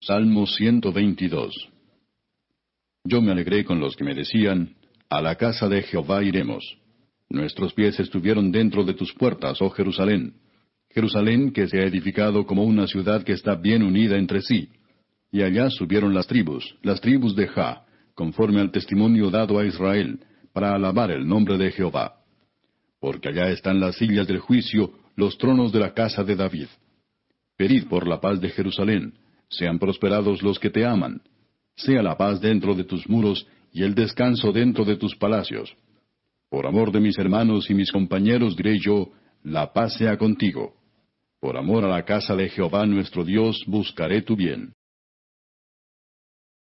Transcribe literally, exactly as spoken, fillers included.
Salmo ciento veintidós. Yo me alegré con los que me decían, a la casa de Jehová iremos. Nuestros pies estuvieron dentro de tus puertas, oh Jerusalén. Jerusalén que se ha edificado como una ciudad que está bien unida entre sí. Y allá subieron las tribus, las tribus de Ja, conforme al testimonio dado a Israel, para alabar el nombre de Jehová. Porque allá están las sillas del juicio, los tronos de la casa de David. Pedid por la paz de Jerusalén, sean prosperados los que te aman. Sea la paz dentro de tus muros, y el descanso dentro de tus palacios. Por amor de mis hermanos y mis compañeros diré yo, la paz sea contigo. Por amor a la casa de Jehová nuestro Dios buscaré tu bien.